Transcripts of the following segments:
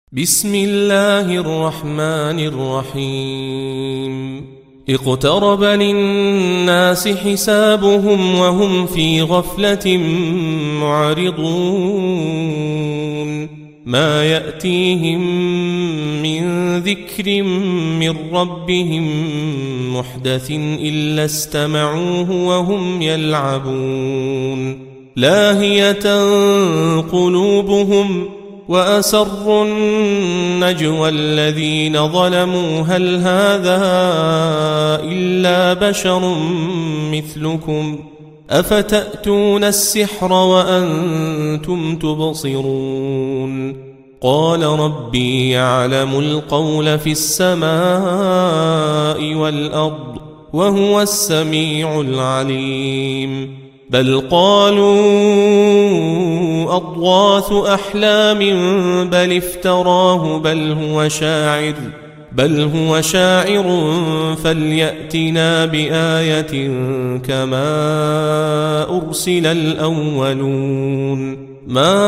بسم الله الرحمن الرحيم اقترب للناس حسابهم وهم في غفلة معرضون ما يأتيهم من ذكر من ربهم محدث إلا استمعوه وهم يلعبون لاهية قلوبهم وأسروا النجوى الذين ظلموا هل هذا إلا بشر مثلكم أفتأتون السحر وأنتم تبصرون قال ربي يعلم القول في السماء والأرض وهو السميع العليم بل قالوا أضغاث أحلام بل افتراه بل هو شاعر فليأتنا بآية كما أرسل الأولون ما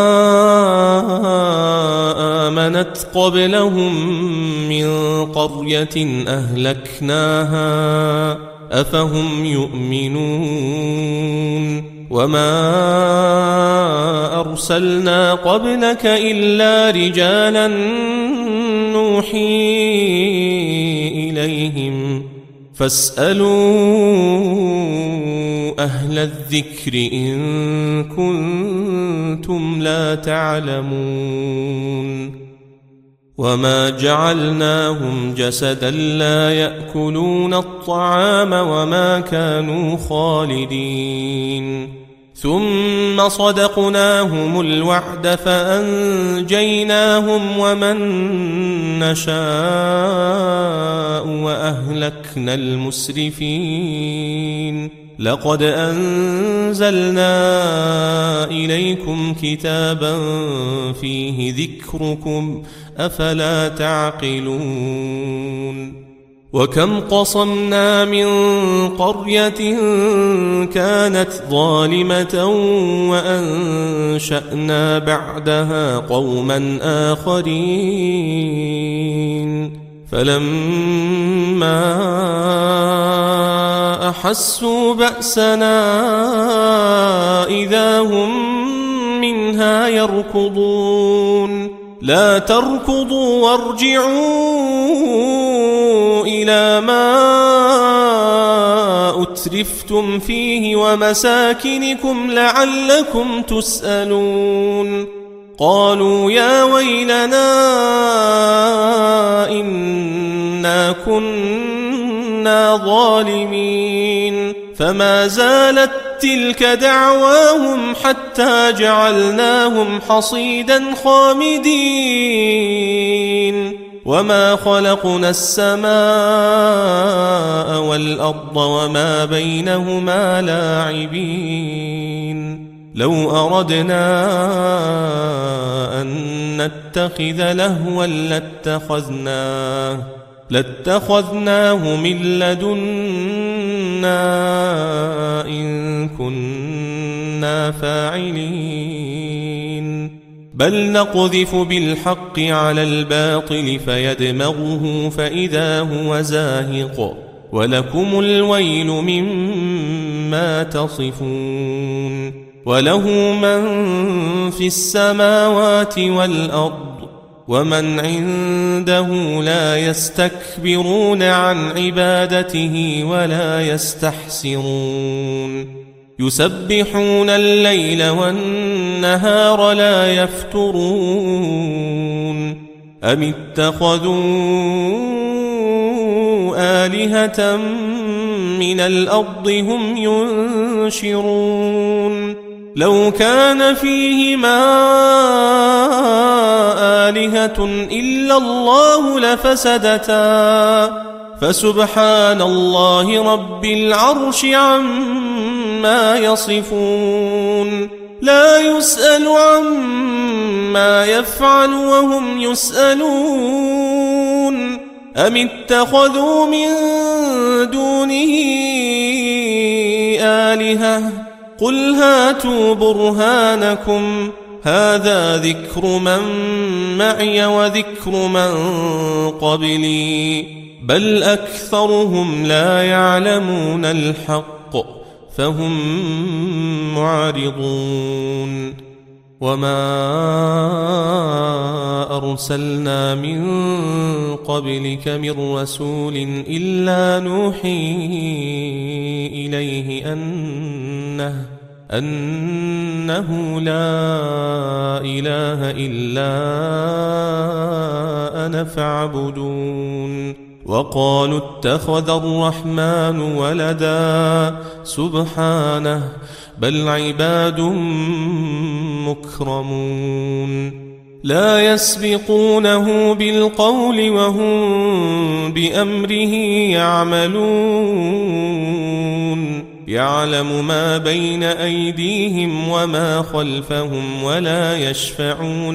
آمنت قبلهم من قرية أهلكناها أفهم يؤمنون وما أرسلنا قبلك إلا رجالا نوحي إليهم فاسألوا أهل الذكر إن كنتم لا تعلمون وما جعلناهم جسدا لا يأكلون الطعام وما كانوا خالدين ثم صدقناهم الوعد فأنجيناهم ومن نشاء وأهلكنا المسرفين لقد أنزلنا إليكم كتابا فيه ذكركم أفلا تعقلون وكم قصمنا من قرية كانت ظالمة وأنشأنا بعدها قوما آخرين فلما أحسوا بأسنا إذا هم منها يركضون لا تركضوا وارجعوا إلى ما أترفتم فيه ومساكنكم لعلكم تسألون قالوا يا ويلنا إنا كنا ظالمين فما زالت تلك دعواهم حتى جعلناهم حصيدا خامدين وما خلقنا السماء والأرض وما بينهما لاعبين لو أردنا أن نتخذ لهوا لاتخذناه من لدنا إن كنا فاعلين بل نقذف بالحق على الباطل فيدمغه فإذا هو زاهق ولكم الويل مما تصفون وله من في السماوات والأرض ومن عنده لا يستكبرون عن عبادته ولا يستحسرون يسبحون الليل والنهار لا يفترون أم اتخذوا آلهة من الأرض هم ينشرون لو كان فيهما آلهة إلا الله لفسدتا فسبحان الله رب العرش عما يصفون لا يسأل عما يفعل وهم يسألون أم اتخذوا من دونه آلهة قل هاتوا برهانكم هذا ذكر من معي وذكر من قبلي بل أكثرهم لا يعلمون الحق فهم معرضون وما أرسلنا من قبلك من رسول إلا نوحي إليه أنه لا إله إلا أنا فاعبدون وقالوا اتخذ الرحمن ولدا سبحانه بل عباد مكرمون لا يسبقونه بالقول وهم بأمره يعملون يعلم ما بين أيديهم وما خلفهم ولا يشفعون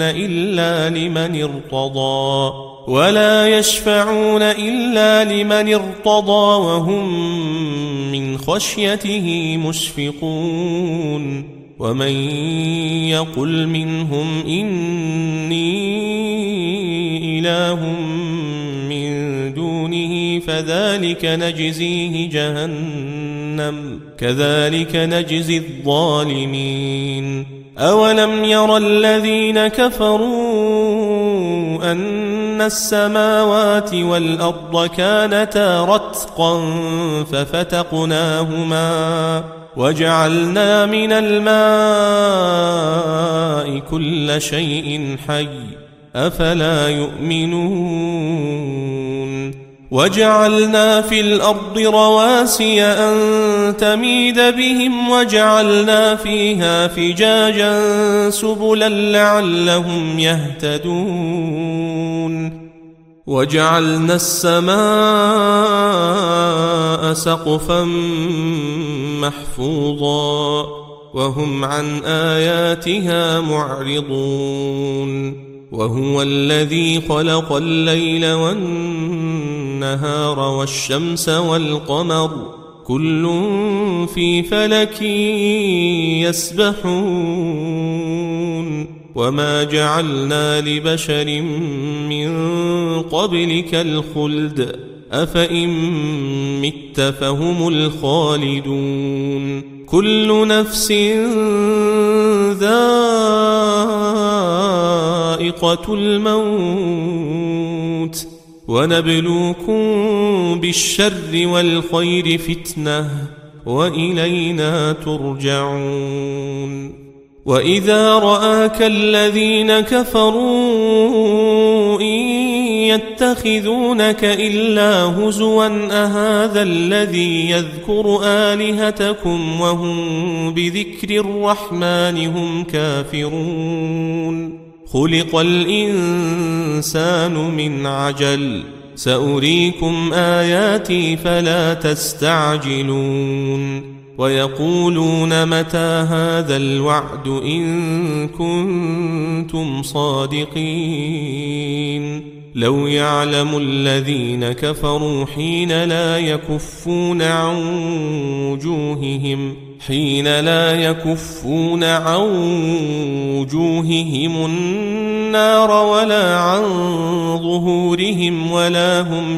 إلا لمن ارتضى وهم من خشيته مشفقون ومن يقل منهم إني إله من دونه فذلك نجزيه جهنم كذلك نجزي الظالمين أولم ير الذين كفروا أن السماوات والأرض كانتا رتقا ففتقناهما وجعلنا من الماء كل شيء حي أفلا يؤمنون وجعلنا في الأرض رواسي أن تميد بهم وجعلنا فيها فجاجا سبلا لعلهم يهتدون وجعلنا السماء سقفا محفوظا وهم عن آياتها معرضون وهو الذي خلق الليل والنهار والشمس والقمر كل في فلك يسبحون وما جعلنا لبشر من قبلك الخلد أفإن مت فهم الخالدون كل نفس ذائقة الموت ونبلوكم بالشر والخير فتنة وإلينا ترجعون وإذا رآك الذين كفروا إن يتخذونك إلا هزوا أهذا الذي يذكر آلهتكم وهم بذكر الرحمن هم كافرون خلق الإنسان من عجل سأريكم آياتي فلا تستعجلون ويقولون متى هذا الوعد إن كنتم صادقين لو يعلم الذين كفروا حين لا يكفون عن وجوههم النار ولا عن ظهورهم ولا هم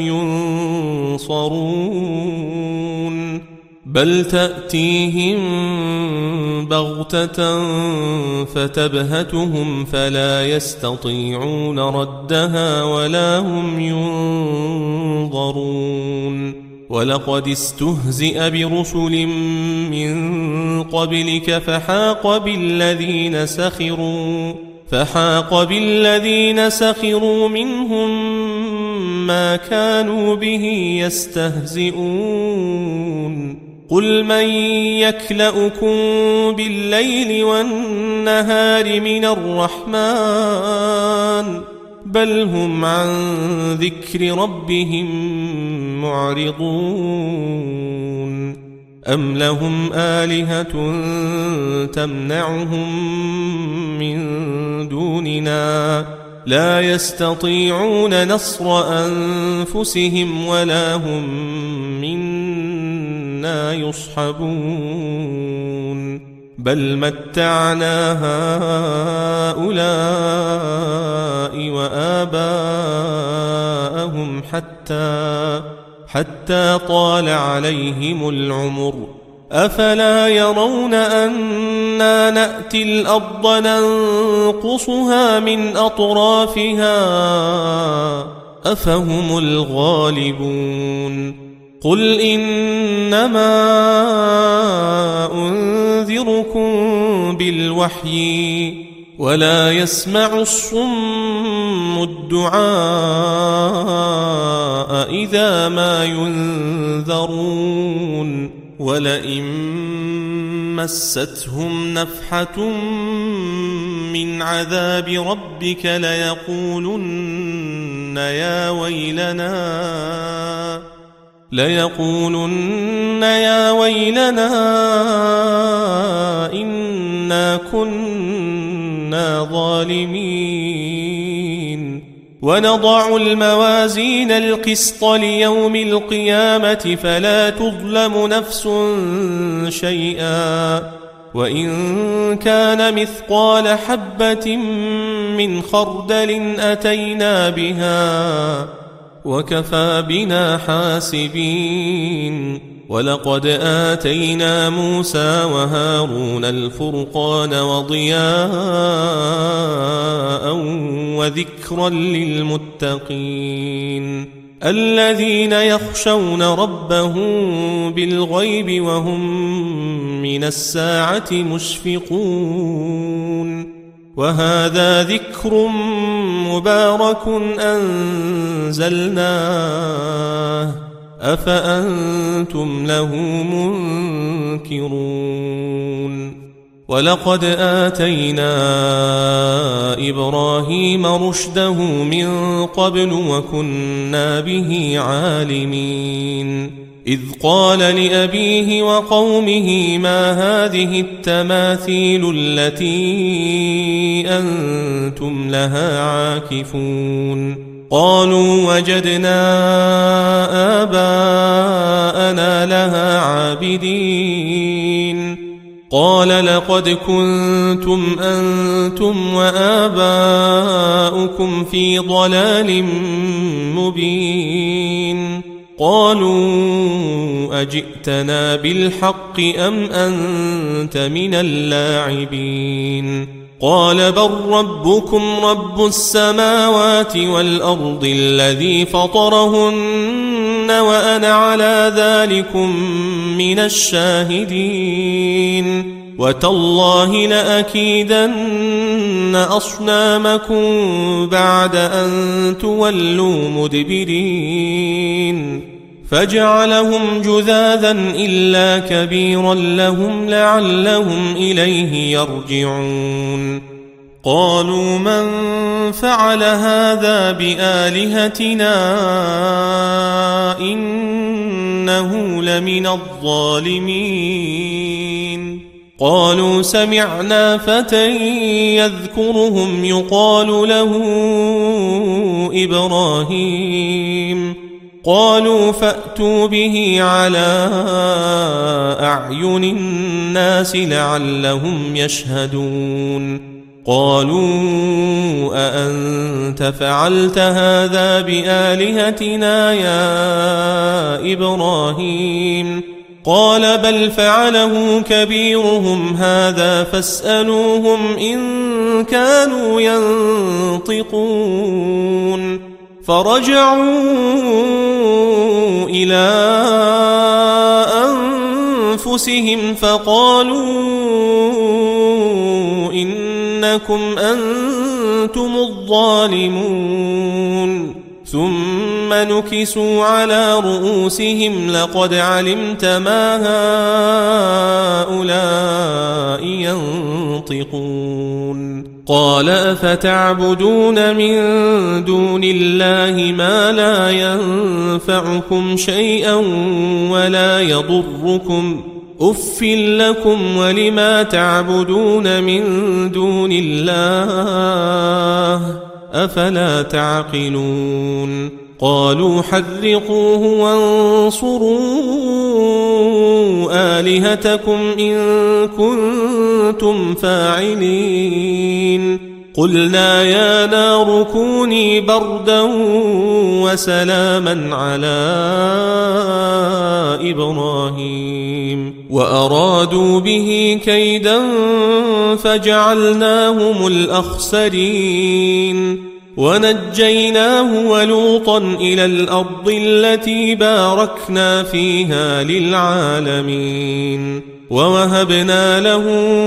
ينصرون بل تأتيهم بغتة فتبهتهم فلا يستطيعون ردها ولا هم ينظرون ولقد استهزئ برسل من قبلك فحاق بالذين سخروا منهم ما كانوا به يستهزئون قل من يكلؤكم بالليل والنهار من الرحمن بل هم عن ذكر ربهم معرضون أم لهم آلهة تمنعهم من دوننا لا يستطيعون نصر أنفسهم ولا هم منا يصحبون بل متعنا هؤلاء وآباءهم حتى طال عليهم العمر أفلا يرون أنا نأتي الأرض ننقصها من أطرافها أفهم الغالبون قل إنما أنذركم بالوحي ولا يسمع الصم الدعاء إذا ما ينذرون ولئن مستهم نفحة من عذاب ربك ليقولن يا ويلنا إنا كنا ظالمين ونضع الموازين القسط ليوم القيامة فلا تظلم نفس شيئا وإن كان مثقال حبة من خردل أتينا بها وكفى بنا حاسبين ولقد آتينا موسى وهارون الفرقان وضياء وذكرا للمتقين الذين يخشون ربهم بالغيب وهم من الساعة مشفقون وهذا ذكر مبارك أنزلناه أفأنتم له منكرون ولقد آتينا إبراهيم رشده من قبل وكنا به عالمين إذ قال لأبيه وقومه ما هذه التماثيل التي أنتم لها عاكفون قالوا وجدنا آباءنا لها عابدين قال لقد كنتم أنتم وآباؤكم في ضلال مبين قالوا أجئتنا بالحق أم أنت من اللاعبين قال بل ربكم رب السماوات والأرض الذي فطرهن وأنا على ذلكم من الشاهدين وتالله لأكيدن أصنامكم بعد أن تولوا مدبرين فجعلهم جذاذا إلا كبيرا لهم لعلهم إليه يرجعون قالوا من فعل هذا بآلهتنا إنه لمن الظالمين قالوا سمعنا فتى يذكرهم يقال له إبراهيم قالوا فأتوا به على أعين الناس لعلهم يشهدون قالوا أأنت فعلت هذا بآلهتنا يا إبراهيم قال بل فعله كبيرهم هذا فاسألوهم إن كانوا ينطقون فرجعوا إلى أنفسهم فقالوا إنكم أنتم الظالمون ثم نكسوا على رؤوسهم لقد علمت ما هؤلاء ينطقون قال أفتعبدون من دون الله ما لا ينفعكم شيئا ولا يضركم أف لكم ولما تعبدون من دون الله أفلا تعقلون قالوا حرقوه وانصروا آلهتكم إن كنتم فاعلين قلنا يا نار كوني بردا وسلاما على إبراهيم وأرادوا به كيدا فجعلناهم الأخسرين ونجيناه ولوطا إلى الأرض التي باركنا فيها للعالمين ووهبنا له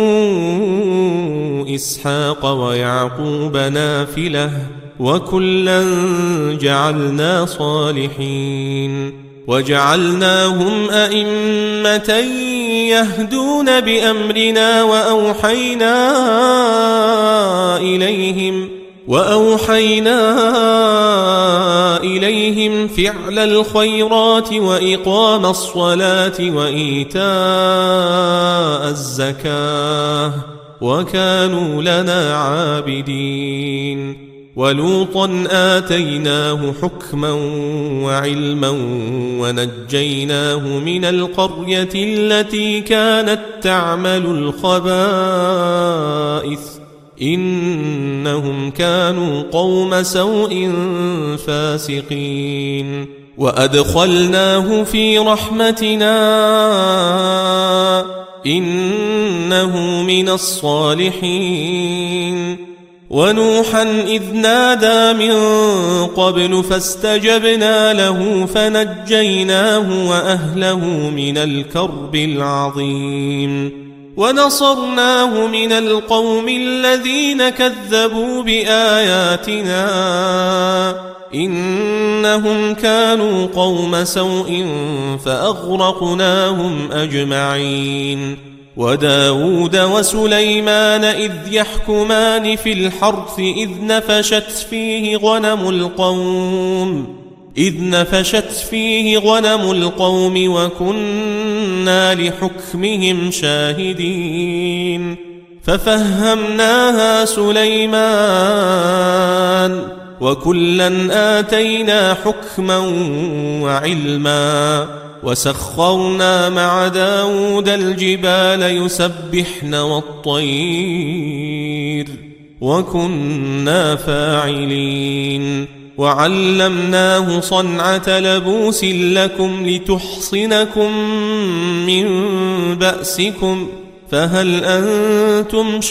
إسحاق ويعقوب نافلة وكلا جعلنا صالحين وجعلناهم أئمة يهدون بأمرنا وأوحينا إليهم فعل الخيرات وإقام الصلاة وإيتاء الزكاة وكانوا لنا عابدين ولوطا آتيناه حكما وعلما ونجيناه من القرية التي كانت تعمل الخبائث إنهم كانوا قوم سوء فاسقين وأدخلناه في رحمتنا إنه من الصالحين ونوحا إذ نادى من قبل فاستجبنا له فنجيناه وأهله من الكرب العظيم ونصرناه من القوم الذين كذبوا بآياتنا إنهم كانوا قوم سوء فأغرقناهم أجمعين وداود وسليمان إذ يحكمان في الحرث إذ نفشت فيه غنم القوم وكنا لحكمهم شاهدين ففهمناها سليمان وكلا آتينا حكما وعلما وسخرنا مع داود الجبال يسبحن والطير وكنا فاعلين وعلمناه صنعة لبوس لكم لتحصنكم من بأسكم فهل أنتم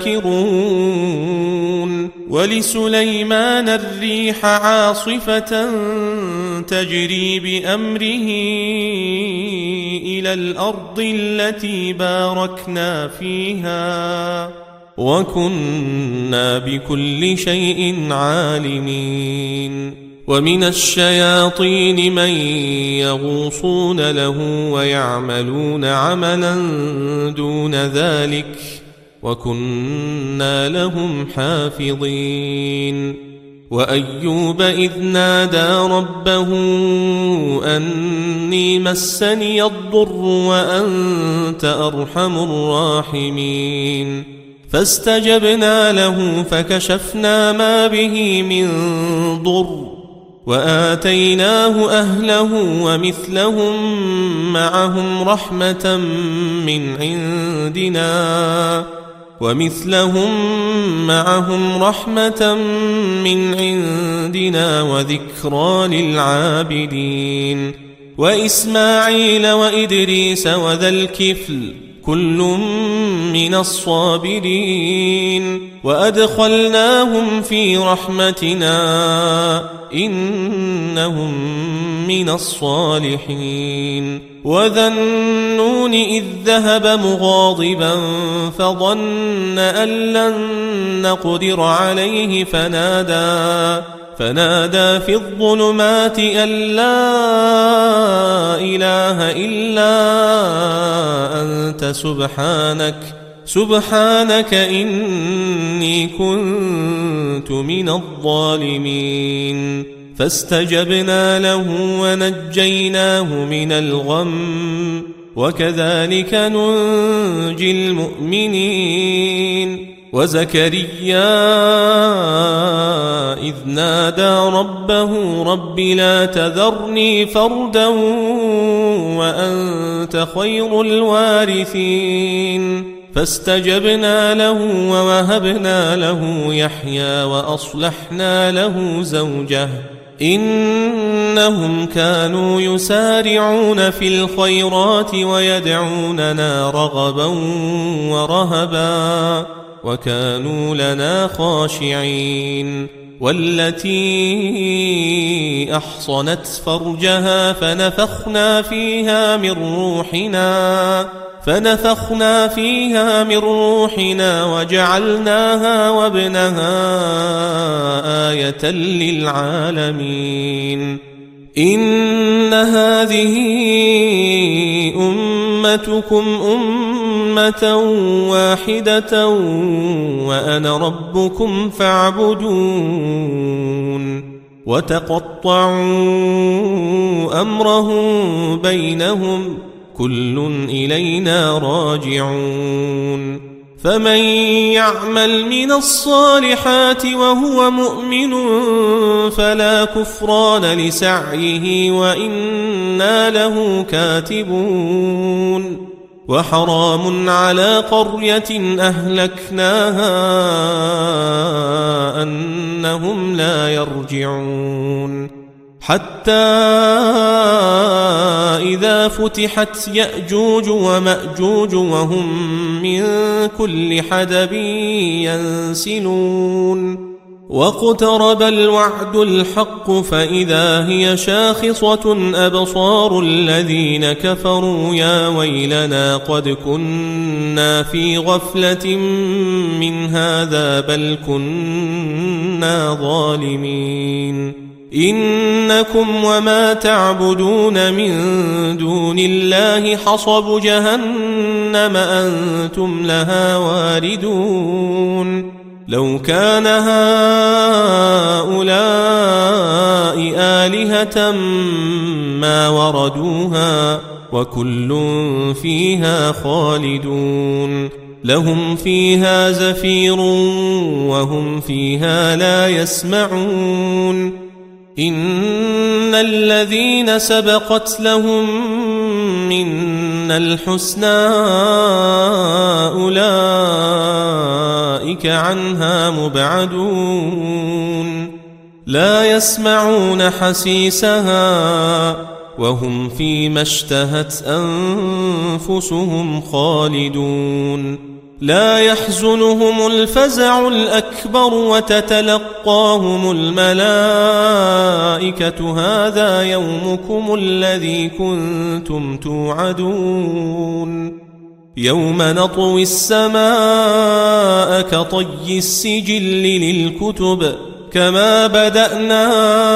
شاكرون ولسليمان الريح عاصفة تجري بأمره إلى الأرض التي باركنا فيها وكنا بكل شيء عالمين ومن الشياطين من يغوصون له ويعملون عملا دون ذلك وكنا لهم حافظين وأيوب إذ نادى ربه أني مسني الضر وأنت أرحم الراحمين فاستجبنا له فكشفنا ما به من ضر وآتيناه أهله ومثلهم معهم رحمة من عندنا وذكرى للعابدين وإسماعيل وإدريس وذا الكفل كل من الصابرين وأدخلناهم في رحمتنا إنهم من الصالحين وذا النون إذ ذهب مغاضبا فظن أن لن نقدر عليه فنادى في الظلمات أن لا إله إلا أنت سبحانك إني كنت من الظالمين فاستجبنا له ونجيناه من الغم وكذلك ننجي المؤمنين وزكريا إذ نادى ربه رب لا تذرني فردا وأنت خير الوارثين فاستجبنا له ووهبنا له يحيى وأصلحنا له زوجه إنهم كانوا يسارعون في الخيرات ويدعوننا رغبا ورهبا وكانوا لنا خاشعين والتي أحصنت فرجها فنفخنا فيها من روحنا وجعلناها وابنها آية للعالمين إن هذه أمتكم أمة واحدة وأنا ربكم فاعبدون وتقطعوا أمرهم بينهم كل إلينا راجعون فمن يعمل من الصالحات وهو مؤمن فلا كفران لسعيه وإنا له كاتبون وحرام على قرية أهلكناها أنهم لا يرجعون حتى إذا فتحت يأجوج ومأجوج وهم من كل حدب ينسلون واقترب الوعد الحق فإذا هي شاخصة أبصار الذين كفروا يا ويلنا قد كنا في غفلة من هذا بل كنا ظالمين إنكم وما تعبدون من دون الله حصب جهنم أنتم لها واردون لو كان هؤلاء آلهة ما وردوها وكل فيها خالدون لهم فيها زفير وهم فيها لا يسمعون إن الذين سبقت لهم منا الحسنى أولئك عنها مبعدون لا يسمعون حسيسها وهم فيما اشتهت أنفسهم خالدون لا يحزنهم الفزع الأكبر وتتلقاهم الملائكة هذا يومكم الذي كنتم توعدون يوم نطوي السماء كطي السجل للكتب كما بدأنا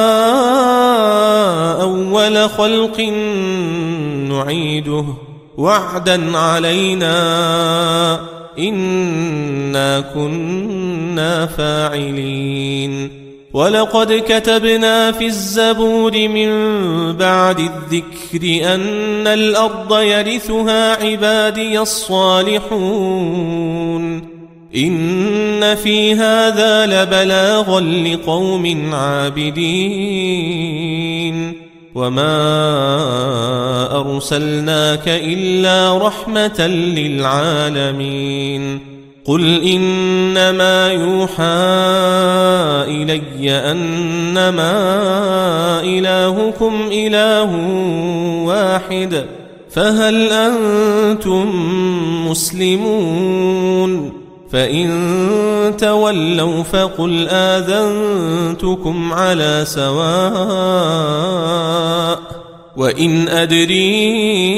أول خلق نعيده وعدا علينا إنا كنا فاعلين ولقد كتبنا في الزبور من بعد الذكر أن الأرض يرثها عبادي الصالحون إن في هذا لبلاغا لقوم عابدين وما أرسلناك إلا رحمة للعالمين قل إنما يوحى إلي أنما إلهكم إله واحد فهل أنتم مسلمون فإن تولوا فقل آذنتكم على سواء وإن أدري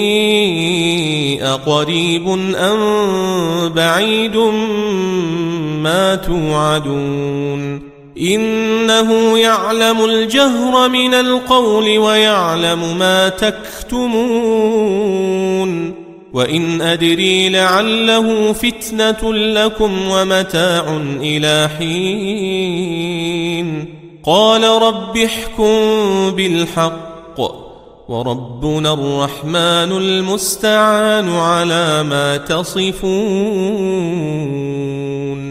أقريب أم بعيد ما توعدون إنه يعلم الجهر من القول ويعلم ما تكتمون وإن أدري لعله فتنة لكم ومتاع إلى حين قال رب احكم بالحق وربنا الرحمن المستعان على ما تصفون